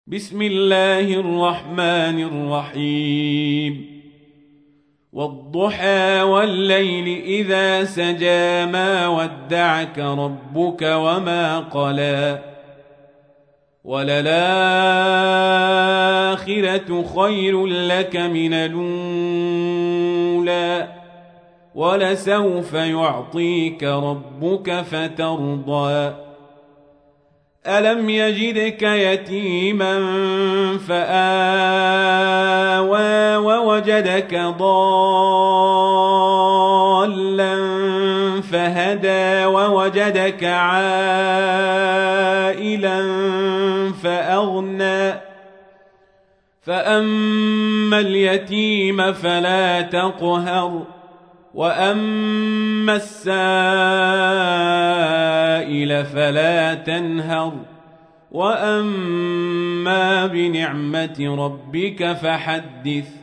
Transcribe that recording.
بسم الله الرحمن الرحيم والضحى والليل إذا سجى ما ودعك ربك وما قلى وللآخرة خير لك من الأولى ولسوف يعطيك ربك فترضى ألم يجدك يتيما فآوى ووجدك ضالا فهدى ووجدك عائلا فأغنى فأما اليتيم فلا تقهر وأما السائل فلا تنهر وأما بنعمة ربك فحدث